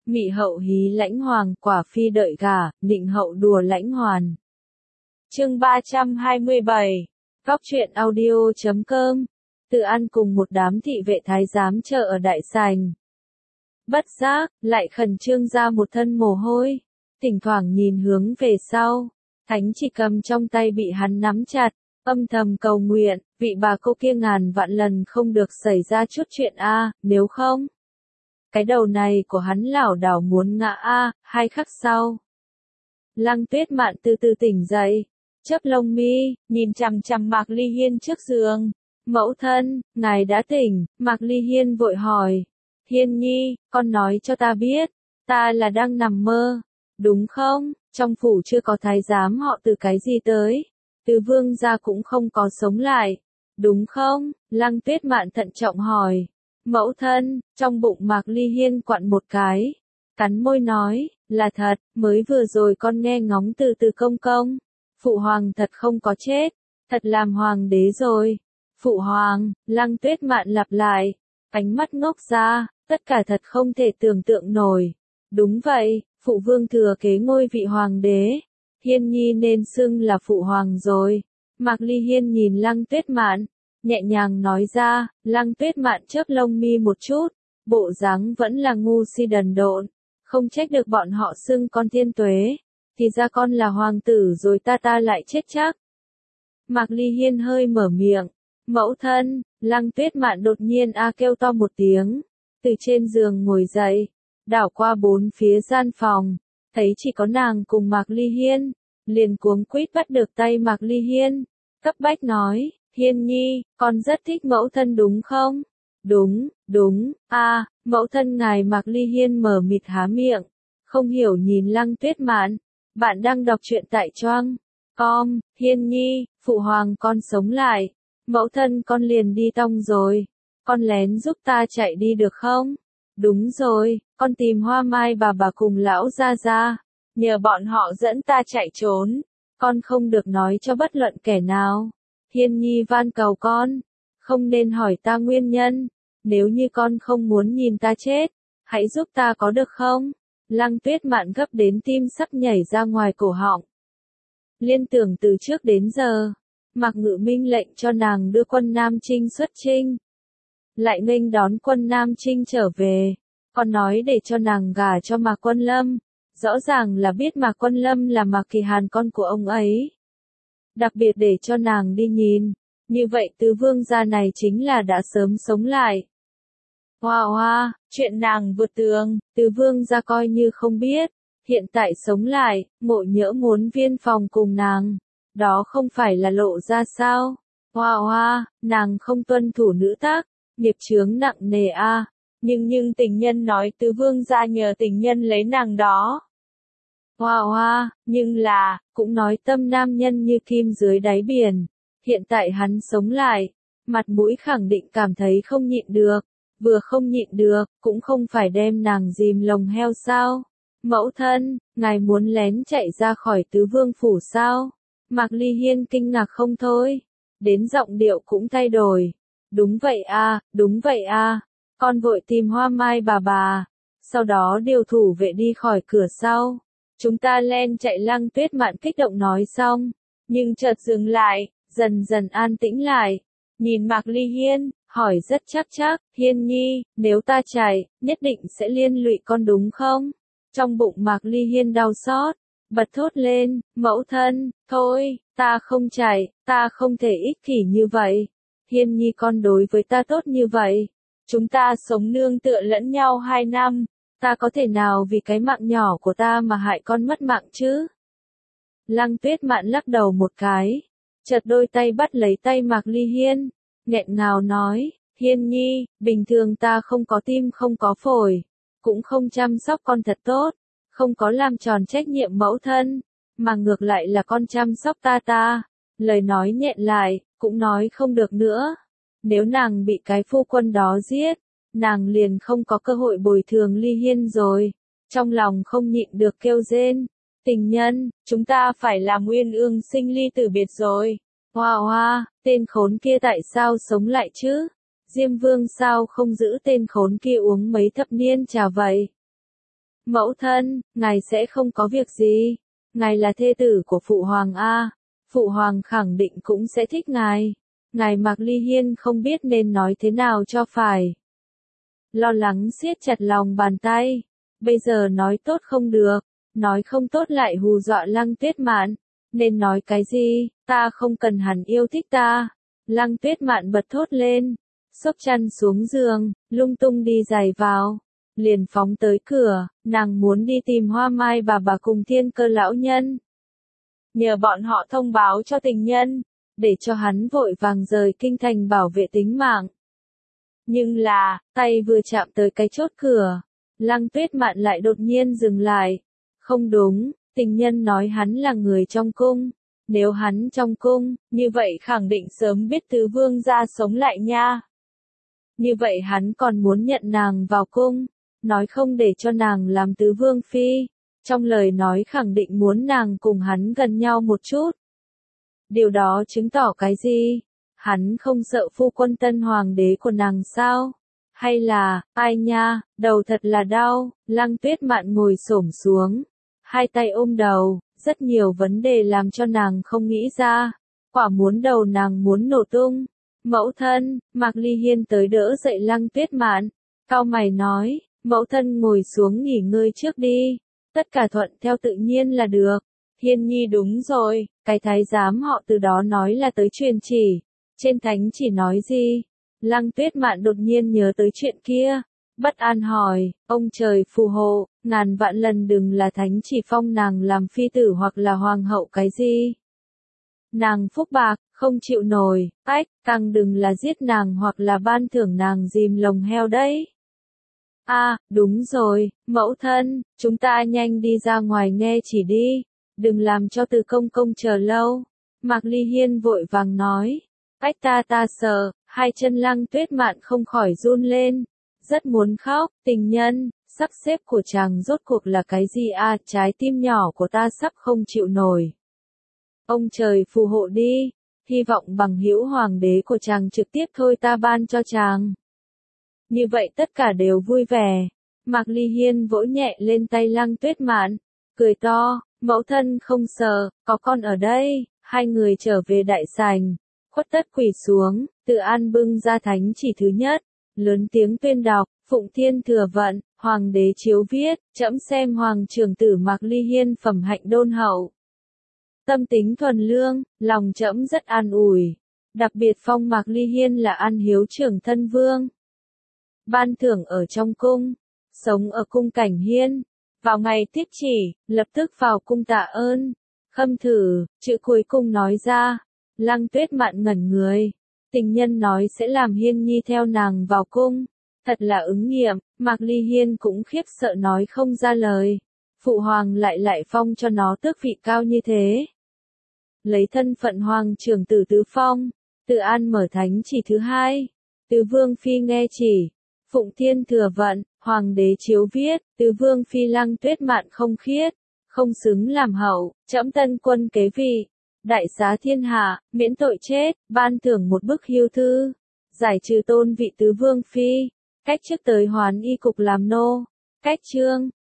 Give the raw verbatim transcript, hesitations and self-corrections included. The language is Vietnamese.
Mị hậu hí lãnh hoàng, quả phi đợi gả, nịnh hậu đùa lãnh hoàn. Chương ba trăm hai mươi bảy. Góc truyện audio chấm com. Tự ăn cùng một đám thị vệ thái giám chờ ở đại sảnh. Bất giác, lại khẩn trương ra một thân mồ hôi. Thỉnh thoảng nhìn hướng về sau. Thánh chỉ cầm trong tay bị hắn nắm chặt, âm thầm cầu nguyện, vị bà cô kia ngàn vạn lần không được xảy ra chút chuyện a, nếu không. Cái đầu này của hắn lảo đảo muốn ngã a, hai khắc sau. Lăng Tuyết Mạn từ từ tỉnh dậy, chớp lông mi, nhìn chằm chằm Mạc Ly Hiên trước giường. Mẫu thân, ngài đã tỉnh, Mạc Ly Hiên vội hỏi. Hiên nhi, con nói cho ta biết, ta là đang nằm mơ, đúng không? Trong phủ chưa có thái giám họ từ cái gì tới, từ vương gia cũng không có sống lại, đúng không? Lăng Tuyết Mạn thận trọng hỏi. Mẫu thân, trong bụng Mạc Ly Hiên quặn một cái, cắn môi nói, là thật, mới vừa rồi con nghe ngóng từ từ công công. Phụ hoàng thật không có chết, thật làm hoàng đế rồi. Phụ hoàng, Lăng Tuyết Mạn lặp lại, ánh mắt ngốc ra, tất cả thật không thể tưởng tượng nổi. Đúng vậy, phụ vương thừa kế ngôi vị hoàng đế, Hiên nhi nên xưng là phụ hoàng rồi. Mạc Ly Hiên nhìn Lăng Tuyết Mạn, nhẹ nhàng nói ra. Lăng Tuyết Mạn chớp lông mi một chút, bộ dáng vẫn là ngu si đần độn, không trách được bọn họ xưng con thiên tuế, thì ra con là hoàng tử rồi ta ta lại chết chắc. Mạc Ly Hiên hơi mở miệng, mẫu thân. Lăng Tuyết Mạn đột nhiên a kêu to một tiếng, từ trên giường ngồi dậy, đảo qua bốn phía gian phòng, thấy chỉ có nàng cùng Mạc Ly Hiên, liền cuống quýt bắt được tay Mạc Ly Hiên, cấp bách nói, Hiên nhi, con rất thích mẫu thân đúng không? Đúng, đúng, a, à, mẫu thân ngài. Mạc Ly Hiên mở mịt há miệng, không hiểu nhìn Lăng Tuyết Mạn, bạn đang đọc truyện tại choang com. Hiên nhi, phụ hoàng con sống lại, mẫu thân con liền đi tong rồi, con lén giúp ta chạy đi được không? Đúng rồi, con tìm Hoa Mai bà bà cùng lão gia gia, nhờ bọn họ dẫn ta chạy trốn, con không được nói cho bất luận kẻ nào. Hiên nhi van cầu con, không nên hỏi ta nguyên nhân, nếu như con không muốn nhìn ta chết, hãy giúp ta có được không? Lăng Tuyết Mạn gấp đến tim sắp nhảy ra ngoài cổ họng. Liên tưởng từ trước đến giờ, Mạc Ngự Minh lệnh cho nàng đưa quân Nam Trinh xuất chinh, lại nghênh đón quân Nam Trinh trở về, còn nói để cho nàng gả cho Mạc Quân Lâm, rõ ràng là biết Mạc Quân Lâm là Mạc Kỳ Hàn con của ông ấy. Đặc biệt để cho nàng đi nhìn, như vậy tứ vương gia này chính là đã sớm sống lại. Hoa hoa, chuyện nàng vượt tường, tứ vương gia coi như không biết, hiện tại sống lại, Mộ Nhỡ muốn viên phòng cùng nàng, đó không phải là lộ ra sao? Hoa hoa, nàng không tuân thủ nữ tác, nghiệp chướng nặng nề a. Nhưng nhưng tình nhân nói tứ vương gia nhờ tình nhân lấy nàng đó. Hoa hoa, nhưng là, cũng nói tâm nam nhân như kim dưới đáy biển, hiện tại hắn sống lại, mặt mũi khẳng định cảm thấy không nhịn được, vừa không nhịn được, cũng không phải đem nàng dìm lồng heo sao? Mẫu thân, ngài muốn lén chạy ra khỏi tứ vương phủ sao? Mạc Ly Hiên kinh ngạc không thôi, đến giọng điệu cũng thay đổi. Đúng vậy a, đúng vậy a, con vội tìm Hoa Mai bà bà, sau đó điều thủ vệ đi khỏi cửa sau. Chúng ta len chạy. Lăng Tuyết Mạn kích động nói xong, nhưng chợt dừng lại, dần dần an tĩnh lại, nhìn Mạc Ly Hiên, hỏi rất chắc chắc, Hiên nhi, nếu ta chạy, nhất định sẽ liên lụy con đúng không? Trong bụng Mạc Ly Hiên đau xót, bật thốt lên, mẫu thân, thôi, ta không chạy, ta không thể ích kỷ như vậy. Hiên nhi con đối với ta tốt như vậy, chúng ta sống nương tựa lẫn nhau hai năm, ta có thể nào vì cái mạng nhỏ của ta mà hại con mất mạng chứ? Lăng Tuyết Mạn lắc đầu một cái, chợt đôi tay bắt lấy tay Mạc Ly Hiên, nghẹn ngào nói, Hiên nhi, bình thường ta không có tim không có phổi, cũng không chăm sóc con thật tốt, không có làm tròn trách nhiệm mẫu thân, mà ngược lại là con chăm sóc ta ta. Lời nói nhẹn lại, cũng nói không được nữa. Nếu nàng bị cái phu quân đó giết, nàng liền không có cơ hội bồi thường Ly Hiên rồi. Trong lòng không nhịn được kêu rên. Tình nhân, chúng ta phải làm uyên ương sinh ly tử biệt rồi. Hoa hoa, tên khốn kia tại sao sống lại chứ? Diêm Vương sao không giữ tên khốn kia uống mấy thập niên trà vậy? Mẫu thân, ngài sẽ không có việc gì. Ngài là thê tử của Phụ Hoàng a. Phụ Hoàng khẳng định cũng sẽ thích ngài. Ngài Mạc Ly Hiên không biết nên nói thế nào cho phải. Lo lắng siết chặt lòng bàn tay. Bây giờ nói tốt không được. Nói không tốt lại hù dọa Lăng Tuyết Mạn. Nên nói cái gì, ta không cần hắn yêu thích ta. Lăng Tuyết Mạn bật thốt lên. Xốc chăn xuống giường, lung tung đi giày vào. Liền phóng tới cửa, nàng muốn đi tìm Hoa Mai bà bà cùng Thiên Cơ lão nhân. Nhờ bọn họ thông báo cho tình nhân, để cho hắn vội vàng rời kinh thành bảo vệ tính mạng. Nhưng là, tay vừa chạm tới cái chốt cửa, Lăng Tuyết Mạn lại đột nhiên dừng lại. Không đúng, tình nhân nói hắn là người trong cung. Nếu hắn trong cung, như vậy khẳng định sớm biết tứ vương gia sống lại nha. Như vậy hắn còn muốn nhận nàng vào cung, nói không để cho nàng làm tứ vương phi. Trong lời nói khẳng định muốn nàng cùng hắn gần nhau một chút. Điều đó chứng tỏ cái gì? Hắn không sợ phu quân tân hoàng đế của nàng sao? Hay là, ai nha, đầu thật là đau. Lăng Tuyết Mạn ngồi xổm xuống, hai tay ôm đầu, rất nhiều vấn đề làm cho nàng không nghĩ ra. Quả muốn đầu nàng muốn nổ tung. Mẫu thân, Mạc Ly Hiên tới đỡ dậy Lăng Tuyết Mạn, cau mày nói, mẫu thân ngồi xuống nghỉ ngơi trước đi, tất cả thuận theo tự nhiên là được. Hiên nhi đúng rồi, cái thái giám họ từ đó nói là tới truyền chỉ, trên thánh chỉ nói gì? Lăng Tuyết Mạn đột nhiên nhớ tới chuyện kia, bất an hỏi, ông trời phù hộ, ngàn vạn lần đừng là thánh chỉ phong nàng làm phi tử hoặc là hoàng hậu cái gì. Nàng phúc bạc, không chịu nổi, ách, càng đừng là giết nàng hoặc là ban thưởng nàng dìm lồng heo đấy. A, à, đúng rồi, mẫu thân, chúng ta nhanh đi ra ngoài nghe chỉ đi, đừng làm cho Từ công công chờ lâu. Mạc Ly Hiên vội vàng nói, ách ta ta sợ, hai chân Lăng Tuyết Mạn không khỏi run lên, rất muốn khóc, tình nhân, sắp xếp của chàng rốt cuộc là cái gì a? À, trái tim nhỏ của ta sắp không chịu nổi. Ông trời phù hộ đi, hy vọng bằng hữu hoàng đế của chàng trực tiếp thôi ta ban cho chàng. Như vậy tất cả đều vui vẻ. Mạc Ly Hiên vỗ nhẹ lên tay Lăng Tuyết Mạn, cười to, mẫu thân không sợ, có con ở đây. Hai người trở về đại sảnh, khuất tất quỳ xuống, Từ An bưng ra thánh chỉ thứ nhất, lớn tiếng tuyên đọc, Phụng Thiên Thừa Vận, hoàng đế chiếu viết, trẫm xem hoàng trưởng tử Mạc Ly Hiên phẩm hạnh đôn hậu. Tâm tính thuần lương, lòng trẫm rất an ủi, đặc biệt phong Mạc Ly Hiên là an hiếu trưởng thân vương. Ban thưởng ở trong cung, sống ở cung Cảnh Hiên, vào ngày tiếp chỉ, lập tức vào cung tạ ơn. Khâm thử, chữ cuối cùng nói ra, Lăng Tuyết Mạn ngẩn người, tình nhân nói sẽ làm Hiên nhi theo nàng vào cung, thật là ứng nghiệm. Mạc Ly Hiên cũng khiếp sợ nói không ra lời, phụ hoàng lại lại phong cho nó tước vị cao như thế. Lấy thân phận hoàng trưởng tử tứ phong, Từ An mở thánh chỉ thứ hai, Tứ vương phi nghe chỉ, Phụng Thiên Thừa Vận, hoàng đế chiếu viết, Tứ vương phi Lăng Tuyết Mạn không khiết, không xứng làm hậu, trẫm tân quân kế vị, đại xá thiên hạ, miễn tội chết, ban thưởng một bức hiêu thư, giải trừ tôn vị tứ vương phi, cách chức tới hoán y cục làm nô, cách chương.